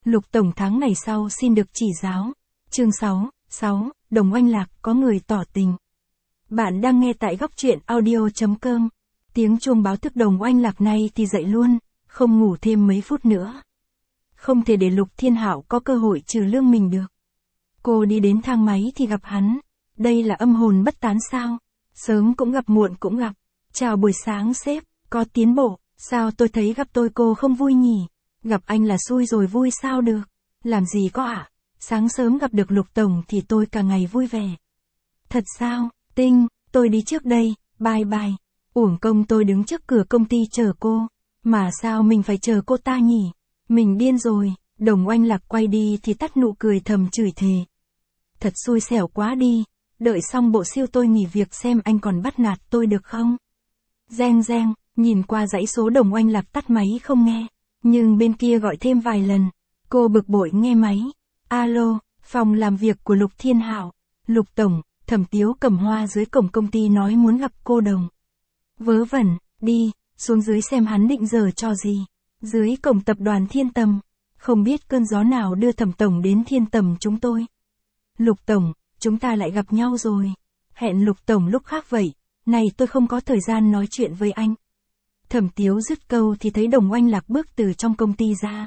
Lục Tổng tháng này sau xin được chỉ giáo. Chương 6, Đồng Oanh Lạc có người tỏ tình. Bạn đang nghe tại góc truyện audio.com. Tiếng chuông báo thức Đồng Oanh Lạc này thì dậy luôn, không ngủ thêm mấy phút nữa. Không thể để Lục Thiên Hạo có cơ hội trừ lương mình được. Cô đi đến thang máy thì gặp hắn. Đây là âm hồn bất tán sao? Sớm cũng gặp muộn cũng gặp. Chào buổi sáng sếp, có tiến bộ, sao tôi thấy gặp tôi cô không vui nhỉ? Gặp anh là xui rồi vui sao được? Làm gì có ạ? Sáng sớm gặp được Lục Tổng thì tôi cả ngày vui vẻ. Thật sao? Tinh, tôi đi trước đây, bye bye. Uổng công tôi đứng trước cửa công ty chờ cô. Mà sao mình phải chờ cô ta nhỉ? Mình điên rồi. Đồng Oanh Lạc quay đi thì tắt nụ cười thầm chửi thề. Thật xui xẻo quá đi. Đợi xong bộ siêu tôi nghỉ việc xem anh còn bắt nạt tôi được không? Reng reng, nhìn qua dãy số Đồng Oanh Lạc tắt máy không nghe. Nhưng bên kia gọi thêm vài lần. Cô bực bội nghe máy. Alo, phòng làm việc của Lục Thiên Hạo. Lục Tổng, Thẩm Tiếu cầm hoa dưới cổng công ty nói muốn gặp cô Đồng. Vớ vẩn, đi, xuống dưới xem hắn định giờ cho gì. Dưới cổng tập đoàn Thiên Tầm. Không biết cơn gió nào đưa Thẩm Tổng đến Thiên Tầm chúng tôi. Lục Tổng, chúng ta lại gặp nhau rồi. Hẹn Lục Tổng lúc khác vậy. Này tôi không có thời gian nói chuyện với anh. Thẩm Tiếu dứt câu thì thấy Đồng Oanh Lạc bước từ trong công ty ra.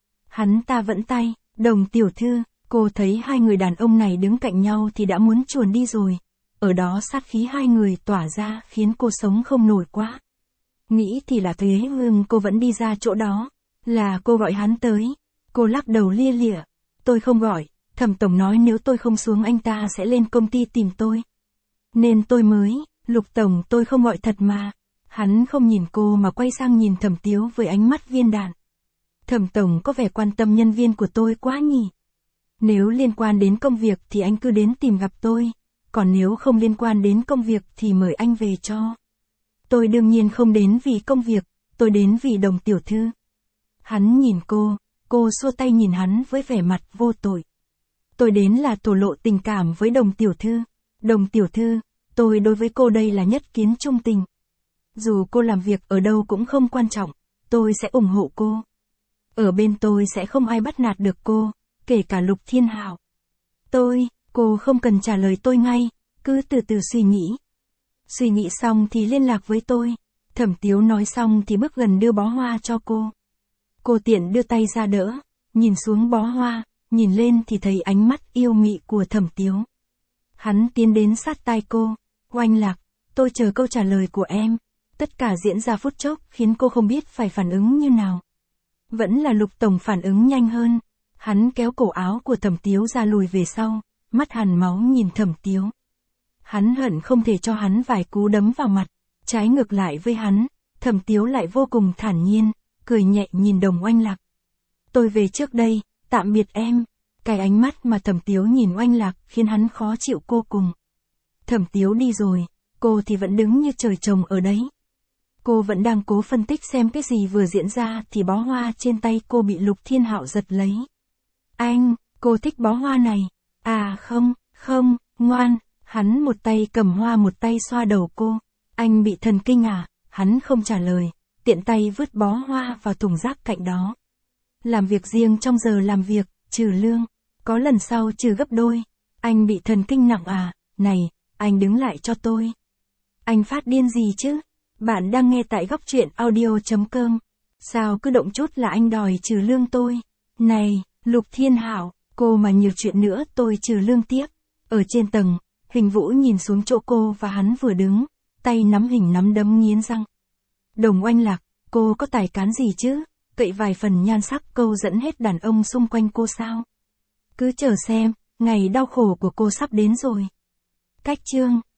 Hắn ta vẫn tay, Đồng tiểu thư, cô thấy hai người đàn ông này đứng cạnh nhau thì đã muốn chuồn đi rồi. Ở đó sát khí hai người tỏa ra khiến cô sống không nổi quá. Nghĩ thì là thế nhưng cô vẫn đi ra chỗ đó. Là cô gọi hắn tới. Cô lắc đầu lia lịa. Tôi không gọi, Thẩm Tổng nói nếu tôi không xuống anh ta sẽ lên công ty tìm tôi. Nên tôi mới, Lục Tổng tôi không gọi thật mà. Hắn không nhìn cô mà quay sang nhìn Thẩm Tiếu với ánh mắt viên đạn. Thẩm Tổng có vẻ quan tâm nhân viên của tôi quá nhỉ. Nếu liên quan đến công việc thì anh cứ đến tìm gặp tôi. Còn nếu không liên quan đến công việc thì mời anh về cho. Tôi đương nhiên không đến vì công việc, tôi đến vì Đồng tiểu thư. Hắn nhìn cô xua tay nhìn hắn với vẻ mặt vô tội. Tôi đến là thổ lộ tình cảm với Đồng tiểu thư. Đồng tiểu thư, tôi đối với cô đây là nhất kiến trung tình. Dù cô làm việc ở đâu cũng không quan trọng, tôi sẽ ủng hộ cô. Ở bên tôi sẽ không ai bắt nạt được cô, kể cả Lục Thiên Hạo. Cô không cần trả lời tôi ngay, cứ từ từ suy nghĩ. Suy nghĩ xong thì liên lạc với tôi. Thẩm Tiếu nói xong thì bước gần đưa bó hoa cho cô. Cô tiện đưa tay ra đỡ, nhìn xuống bó hoa, nhìn lên thì thấy ánh mắt yêu mị của Thẩm Tiếu. Hắn tiến đến sát tai cô. Oanh Lạc, tôi chờ câu trả lời của em. Tất cả diễn ra phút chốc khiến cô không biết phải phản ứng như nào. Vẫn là Lục Tổng phản ứng nhanh hơn. Hắn kéo cổ áo của Thẩm Tiếu ra lùi về sau, mắt hằn máu nhìn Thẩm Tiếu. Hắn hận không thể cho hắn vài cú đấm vào mặt. Trái ngược lại với hắn, Thẩm Tiếu lại vô cùng thản nhiên, cười nhẹ nhìn Đồng Oanh Lạc. Tôi về trước đây, tạm biệt em. Cái ánh mắt mà Thẩm Tiếu nhìn Oanh Lạc khiến hắn khó chịu vô cùng. Thẩm Tiếu đi rồi, cô thì vẫn đứng như trời trồng ở đấy. Cô vẫn đang cố phân tích xem cái gì vừa diễn ra thì bó hoa trên tay cô bị Lục Thiên Hạo giật lấy. Anh, cô thích bó hoa này. À không, ngoan. Hắn một tay cầm hoa một tay xoa đầu cô. Anh bị thần kinh à? Hắn không trả lời, tiện tay vứt bó hoa vào thùng rác cạnh đó. Làm việc riêng trong giờ làm việc, trừ lương. Có lần sau trừ gấp đôi. Anh bị thần kinh nặng à? Này, anh đứng lại cho tôi. Anh phát điên gì chứ? Bạn đang nghe tại góc truyện audio.com. Sao cứ động chút là anh đòi trừ lương tôi? Này, Lục Thiên Hạo, cô mà nhiều chuyện nữa tôi trừ lương tiếp. Ở trên tầng, Hình Vũ nhìn xuống chỗ cô và hắn vừa đứng, tay nắm hình nắm đấm nghiến răng. Đồng Oanh Lạc, cô có tài cán gì chứ? Cậy vài phần nhan sắc câu dẫn hết đàn ông xung quanh cô sao? Cứ chờ xem, ngày đau khổ của cô sắp đến rồi. Cách chương